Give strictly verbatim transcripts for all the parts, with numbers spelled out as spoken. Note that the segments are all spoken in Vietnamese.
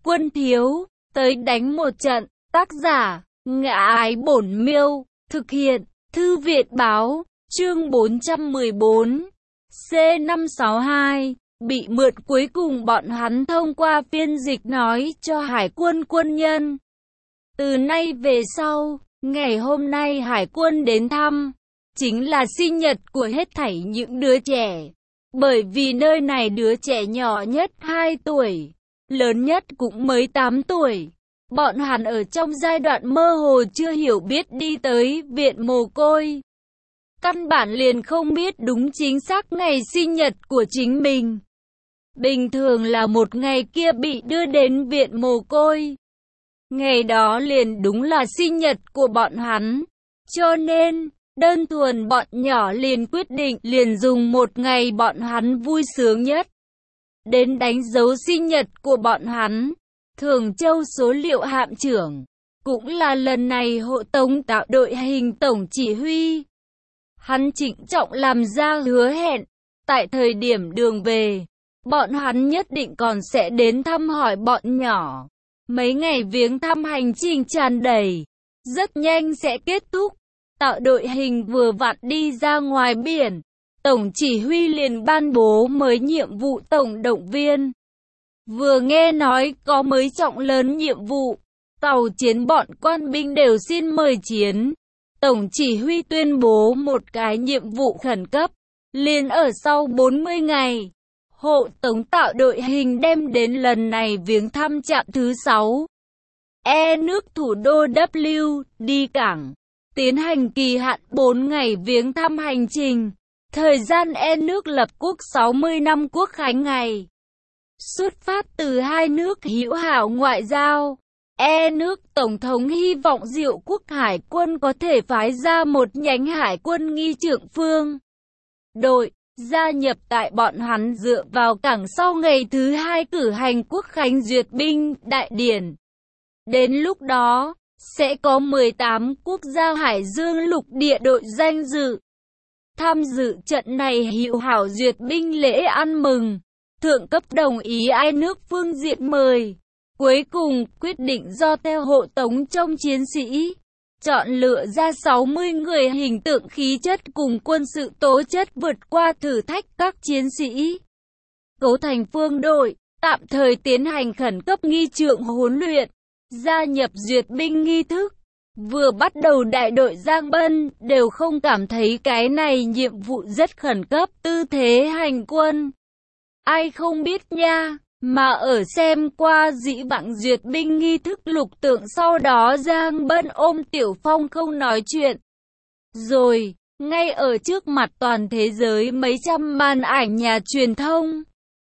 Quân thiếu, tới đánh một trận. Tác giả, Ngã Ái Bổn Miêu. Thực hiện, Thư viện báo. Chương bốn trăm mười bốn. C năm sáu hai. Bị mượn. Cuối cùng bọn hắn thông qua phiên dịch nói cho hải quân quân nhân. Từ nay về sau, ngày hôm nay hải quân đến thăm, chính là sinh nhật của hết thảy những đứa trẻ. Bởi vì nơi này đứa trẻ nhỏ nhất hai tuổi, lớn nhất cũng mới tám tuổi. Bọn hắn ở trong giai đoạn mơ hồ chưa hiểu biết đi tới viện mồ côi. Căn bản liền không biết đúng chính xác ngày sinh nhật của chính mình. Bình thường là một ngày kia bị đưa đến viện mồ côi. Ngày đó liền đúng là sinh nhật của bọn hắn. Cho nên, đơn thuần bọn nhỏ liền quyết định liền dùng một ngày bọn hắn vui sướng nhất đến đánh dấu sinh nhật của bọn hắn. Thường Châu số liệu hạm trưởng, cũng là lần này hộ tống tạo đội hình tổng chỉ huy. Hắn trịnh trọng làm ra hứa hẹn, tại thời điểm đường về, bọn hắn nhất định còn sẽ đến thăm hỏi bọn nhỏ. Mấy ngày viếng thăm hành trình tràn đầy, rất nhanh sẽ kết thúc. Tạo đội hình vừa vặn đi ra ngoài biển, tổng chỉ huy liền ban bố mới nhiệm vụ tổng động viên. Vừa nghe nói có mới trọng lớn nhiệm vụ, tàu chiến bọn quan binh đều xin mời chiến. Tổng chỉ huy tuyên bố một cái nhiệm vụ khẩn cấp, liền ở sau bốn mươi ngày. Hộ tống tạo đội hình đem đến lần này viếng thăm trạm thứ sáu. E nước thủ đô W, đi cảng. Tiến hành kỳ hạn bốn ngày viếng thăm hành trình. Thời gian E nước lập quốc sáu mươi năm quốc khánh ngày. Xuất phát từ hai nước hữu hảo ngoại giao. E nước Tổng thống hy vọng Diệu quốc hải quân có thể phái ra một nhánh hải quân nghi trượng phương đội, gia nhập tại bọn hắn dựa vào cảng sau ngày thứ hai cử hành quốc khánh duyệt binh đại điển. Đến lúc đó, sẽ có mười tám quốc gia hải dương lục địa đội danh dự tham dự trận này hữu hảo duyệt binh lễ ăn mừng. Thượng cấp đồng ý ai nước phương diện mời. Cuối cùng, quyết định do theo hộ tống trong chiến sĩ, chọn lựa ra sáu mươi người hình tượng khí chất cùng quân sự tố chất vượt qua thử thách các chiến sĩ. Cấu thành phương đội, tạm thời tiến hành khẩn cấp nghi trượng huấn luyện, gia nhập duyệt binh nghi thức. Vừa bắt đầu đại đội Giang Bân đều không cảm thấy cái này nhiệm vụ rất khẩn cấp, tư thế hành quân. Ai không biết nha, mà ở xem qua dĩ vãng duyệt binh nghi thức lục tượng sau đó Giang Bân ôm Tiểu Phong không nói chuyện. Rồi, ngay ở trước mặt toàn thế giới mấy trăm màn ảnh nhà truyền thông.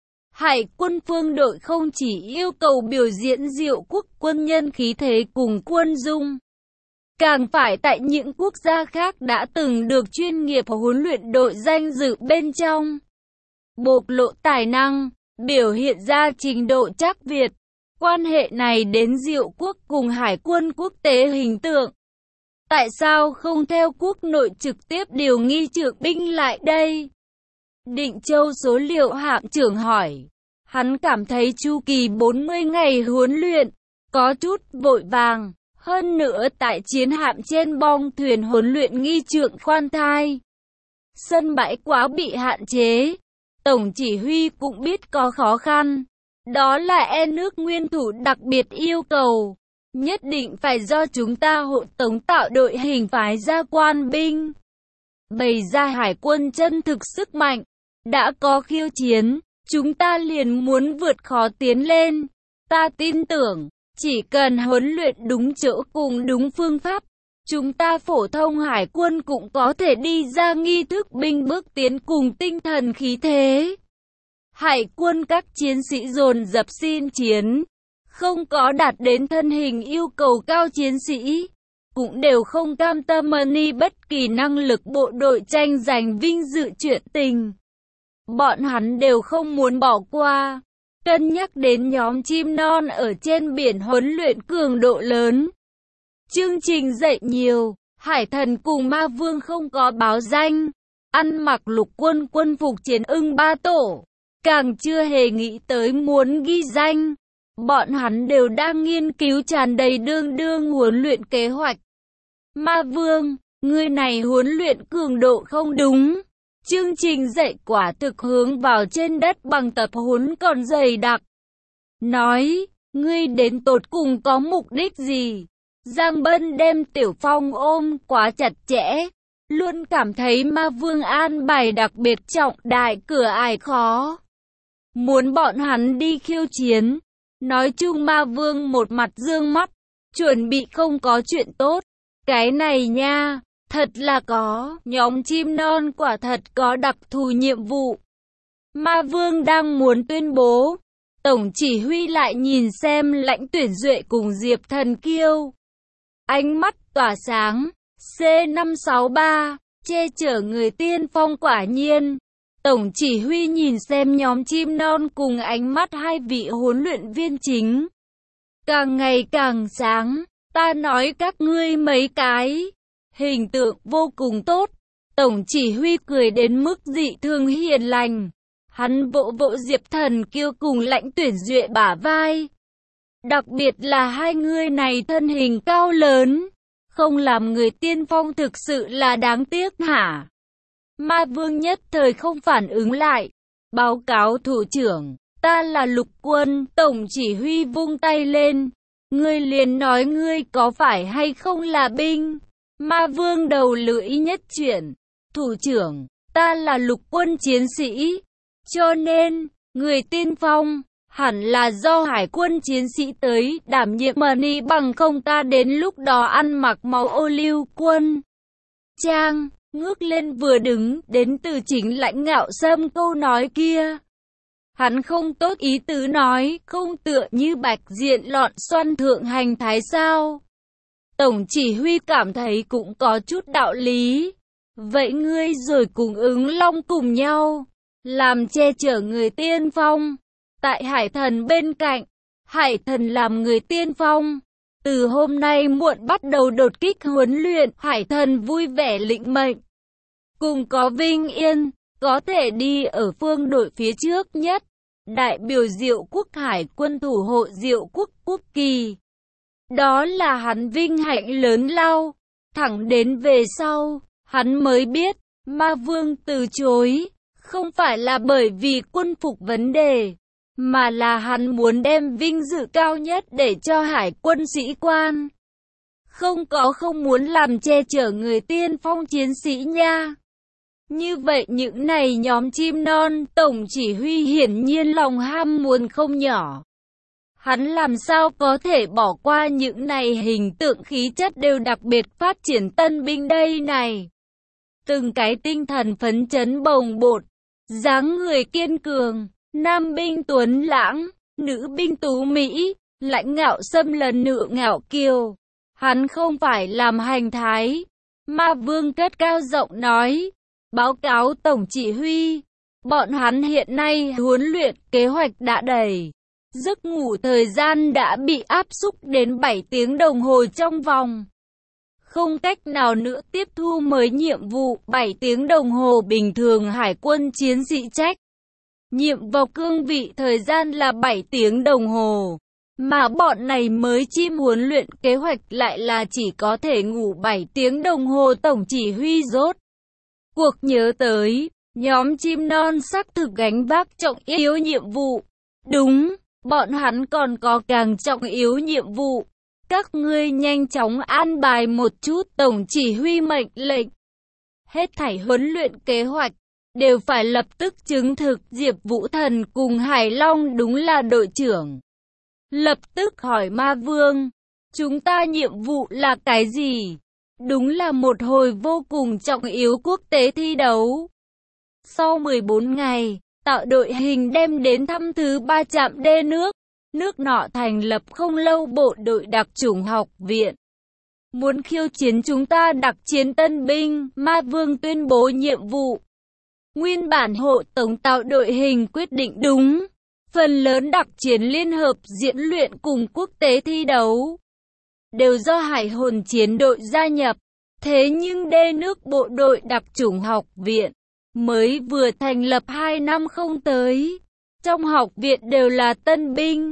Hải quân phương đội không chỉ yêu cầu biểu diễn Diệu quốc quân nhân khí thế cùng quân dung, càng phải tại những quốc gia khác đã từng được chuyên nghiệp huấn luyện đội danh dự bên trong. Bộc lộ tài năng, biểu hiện ra trình độ chắc Việt. Quan hệ này đến Diệu quốc cùng hải quân quốc tế hình tượng. Tại sao không theo quốc nội trực tiếp điều nghi trượng binh lại đây? Định Châu số liệu hạm trưởng hỏi. Hắn cảm thấy chu kỳ bốn mươi ngày huấn luyện có chút vội vàng. Hơn nữa tại chiến hạm trên bong thuyền huấn luyện nghi trượng khoan thai, sân bãi quá bị hạn chế. Tổng chỉ huy cũng biết có khó khăn. Đó là E nước nguyên thủ đặc biệt yêu cầu. Nhất định phải do chúng ta hộ tống tạo đội hình phái ra quan binh. Bày ra hải quân chân thực sức mạnh. Đã có khiêu chiến, chúng ta liền muốn vượt khó tiến lên. Ta tin tưởng, chỉ cần huấn luyện đúng chỗ cùng đúng phương pháp, chúng ta phổ thông hải quân cũng có thể đi ra nghi thức binh bước tiến cùng tinh thần khí thế. Hải quân các chiến sĩ dồn dập xin chiến, không có đạt đến thân hình yêu cầu cao chiến sĩ, cũng đều không cam tâm ni bất kỳ năng lực bộ đội tranh giành vinh dự chuyện tình. Bọn hắn đều không muốn bỏ qua, cân nhắc đến nhóm chim non ở trên biển huấn luyện cường độ lớn. Chương trình dạy nhiều, Hải Thần cùng Ma Vương không có báo danh, ăn mặc lục quân quân phục chiến ưng ba tổ, càng chưa hề nghĩ tới muốn ghi danh. bọn hắn đều đang nghiên cứu tràn đầy đương đương huấn luyện kế hoạch. Ma Vương, ngươi này huấn luyện cường độ không đúng. Chương trình dạy quả thực hướng vào trên đất bằng tập huấn còn dày đặc. Nói, ngươi đến tột cùng có mục đích gì? Giang Bân đem Tiểu Phong ôm quá chặt chẽ, luôn cảm thấy Ma Vương an bài đặc biệt trọng đại cửa ải khó. Muốn bọn hắn đi khiêu chiến. Nói chung Ma Vương một mặt dương mắt, chuẩn bị không có chuyện tốt. Cái này nha, thật là có, nhóm chim non quả thật có đặc thù nhiệm vụ. Ma Vương đang muốn tuyên bố, tổng chỉ huy lại nhìn xem Lãnh Tuyển Duệ cùng Diệp Thần Kiêu. Ánh mắt tỏa sáng, C năm sáu ba, che chở người tiên phong quả nhiên. Tổng chỉ huy nhìn xem nhóm chim non cùng ánh mắt hai vị huấn luyện viên chính. Càng ngày càng sáng, ta nói các ngươi mấy cái. Hình tượng vô cùng tốt. Tổng chỉ huy cười đến mức dị thường hiền lành. Hắn vỗ vỗ Diệp Thần Kiêu cùng Lãnh Tuyển Duệ bả vai. Đặc biệt là hai người này thân hình cao lớn. Không làm người tiên phong thực sự là đáng tiếc hả? Ma Vương nhất thời không phản ứng lại. Báo cáo thủ trưởng, ta là lục quân. Tổng chỉ huy vung tay lên. Ngươi liền nói ngươi có phải hay không là binh. Ma Vương đầu lưỡi nhất chuyển. Thủ trưởng, ta là lục quân chiến sĩ. Cho nên, người tiên phong, hẳn là do hải quân chiến sĩ tới đảm nhiệm mani bằng không ta đến lúc đó ăn mặc màu ô liu quân. Trang, ngước lên vừa đứng, đến từ chính Lãnh Ngạo Sâm câu nói kia. Hắn không tốt ý tứ nói, không tựa như bạch diện lọn xoăn thượng hành thái sao. Tổng chỉ huy cảm thấy cũng có chút đạo lý. Vậy ngươi rồi cùng ứng long cùng nhau, làm che chở người tiên phong. Tại Hải Thần bên cạnh, Hải Thần làm người tiên phong. Từ hôm nay muộn bắt đầu đột kích huấn luyện, Hải Thần vui vẻ lĩnh mệnh. Cùng có Vinh Yên, có thể đi ở phương đội phía trước nhất. Đại biểu Diệu Quốc Hải quân thủ hộ Diệu Quốc quốc kỳ. Đó là hắn vinh hạnh lớn lao. Thẳng đến về sau, hắn mới biết, Ma Vương từ chối. Không phải là bởi vì quân phục vấn đề, mà là hắn muốn đem vinh dự cao nhất để cho hải quân sĩ quan. Không có không muốn làm che chở người tiên phong chiến sĩ nha. Như vậy những này nhóm chim non, tổng chỉ huy hiển nhiên lòng ham muốn không nhỏ. Hắn làm sao có thể bỏ qua những này hình tượng khí chất đều đặc biệt phát triển tân binh đây này. Từng cái tinh thần phấn chấn bồng bột, dáng người kiên cường, nam binh tuấn lãng, nữ binh tú mỹ, Lãnh Ngạo Sâm lần nữa ngạo kiều. Hắn không phải làm hành thái. Ma Vương cất cao giọng nói, báo cáo tổng chỉ huy, bọn hắn hiện nay huấn luyện kế hoạch đã đầy. Giấc ngủ thời gian đã bị áp xúc đến bảy tiếng đồng hồ trong vòng. Không cách nào nữa tiếp thu mới nhiệm vụ bảy tiếng đồng hồ bình thường hải quân chiến sĩ trách. Nhiệm vào cương vị thời gian là bảy tiếng đồng hồ. Mà bọn này mới chim huấn luyện kế hoạch lại là chỉ có thể ngủ bảy tiếng đồng hồ tổng chỉ huy rốt. Cuộc nhớ tới, nhóm chim non xác thực gánh vác trọng yếu nhiệm vụ. Đúng, bọn hắn còn có càng trọng yếu nhiệm vụ. Các ngươi nhanh chóng an bài một chút tổng chỉ huy mệnh lệnh. Hết thảy huấn luyện kế hoạch, đều phải lập tức chứng thực Diệp Vũ Thần cùng Hải Long đúng là đội trưởng. Lập tức hỏi Ma Vương, chúng ta nhiệm vụ là cái gì? Đúng là một hồi vô cùng trọng yếu quốc tế thi đấu. Sau mười bốn ngày, tạo đội hình đem đến thăm thứ ba trạm đê nước. Nước nọ thành lập không lâu bộ đội đặc chủng học viện. Muốn khiêu chiến chúng ta đặc chiến tân binh, Ma Vương tuyên bố nhiệm vụ. Nguyên bản hộ tống tạo đội hình quyết định đúng. Phần lớn đặc chiến liên hợp diễn luyện cùng quốc tế thi đấu đều do hải hồn chiến đội gia nhập. Thế nhưng đê nước bộ đội đặc chủng học viện mới vừa thành lập hai năm không tới. Trong học viện đều là tân binh.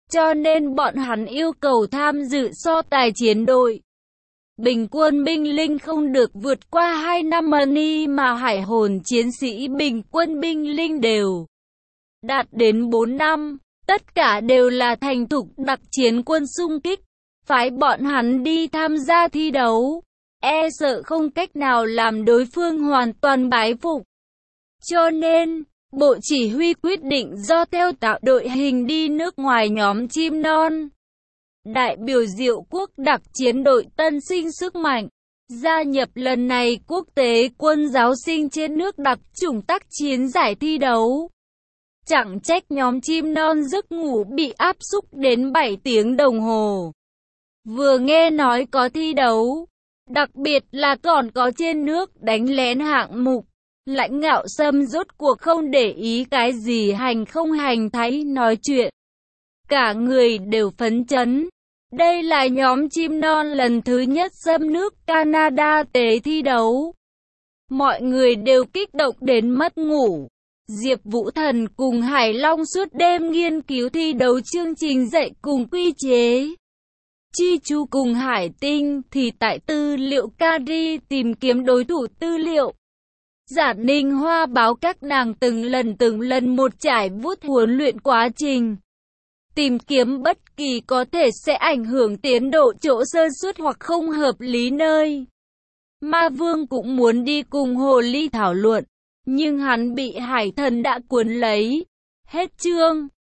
cho nên bọn hắn yêu cầu tham dự so tài chiến đội. Bình quân binh linh không được vượt qua hai năm money mà hải hồn chiến sĩ bình quân binh linh đều đạt đến bốn năm. Tất cả đều là thành thục đặc chiến quân xung kích. Phái bọn hắn đi tham gia thi đấu, e sợ không cách nào làm đối phương hoàn toàn bái phục. Cho nên, Bộ Chỉ huy quyết định do theo tạo đội hình đi nước ngoài nhóm chim non. Đại biểu Diệu Quốc đặc chiến đội tân sinh sức mạnh, gia nhập lần này quốc tế quân giáo sinh trên nước đặc chủng tác chiến giải thi đấu. Chẳng trách nhóm chim non giấc ngủ bị áp xúc đến bảy tiếng đồng hồ. Vừa nghe nói có thi đấu, đặc biệt là còn có trên nước đánh lén hạng mục, Lãnh Ngạo Sâm rốt cuộc không để ý cái gì hành không hành thái nói chuyện. Cả người đều phấn chấn. Đây là nhóm chim non lần thứ nhất xâm nước Canada tế thi đấu. Mọi người đều kích động đến mất ngủ. Diệp Vũ Thần cùng Hải Long suốt đêm nghiên cứu thi đấu chương trình dạy cùng quy chế. Chi Chu cùng Hải Tinh thì tại tư liệu Cari tìm kiếm đối thủ tư liệu. Giả Ninh Hoa báo các nàng từng lần từng lần một trải vuốt huấn luyện quá trình. Tìm kiếm bất kỳ có thể sẽ ảnh hưởng tiến độ chỗ sơ suất hoặc không hợp lý nơi. Ma Vương cũng muốn đi cùng Hồ Ly thảo luận, nhưng hắn bị Hải Thần đã cuốn lấy. Hết chương.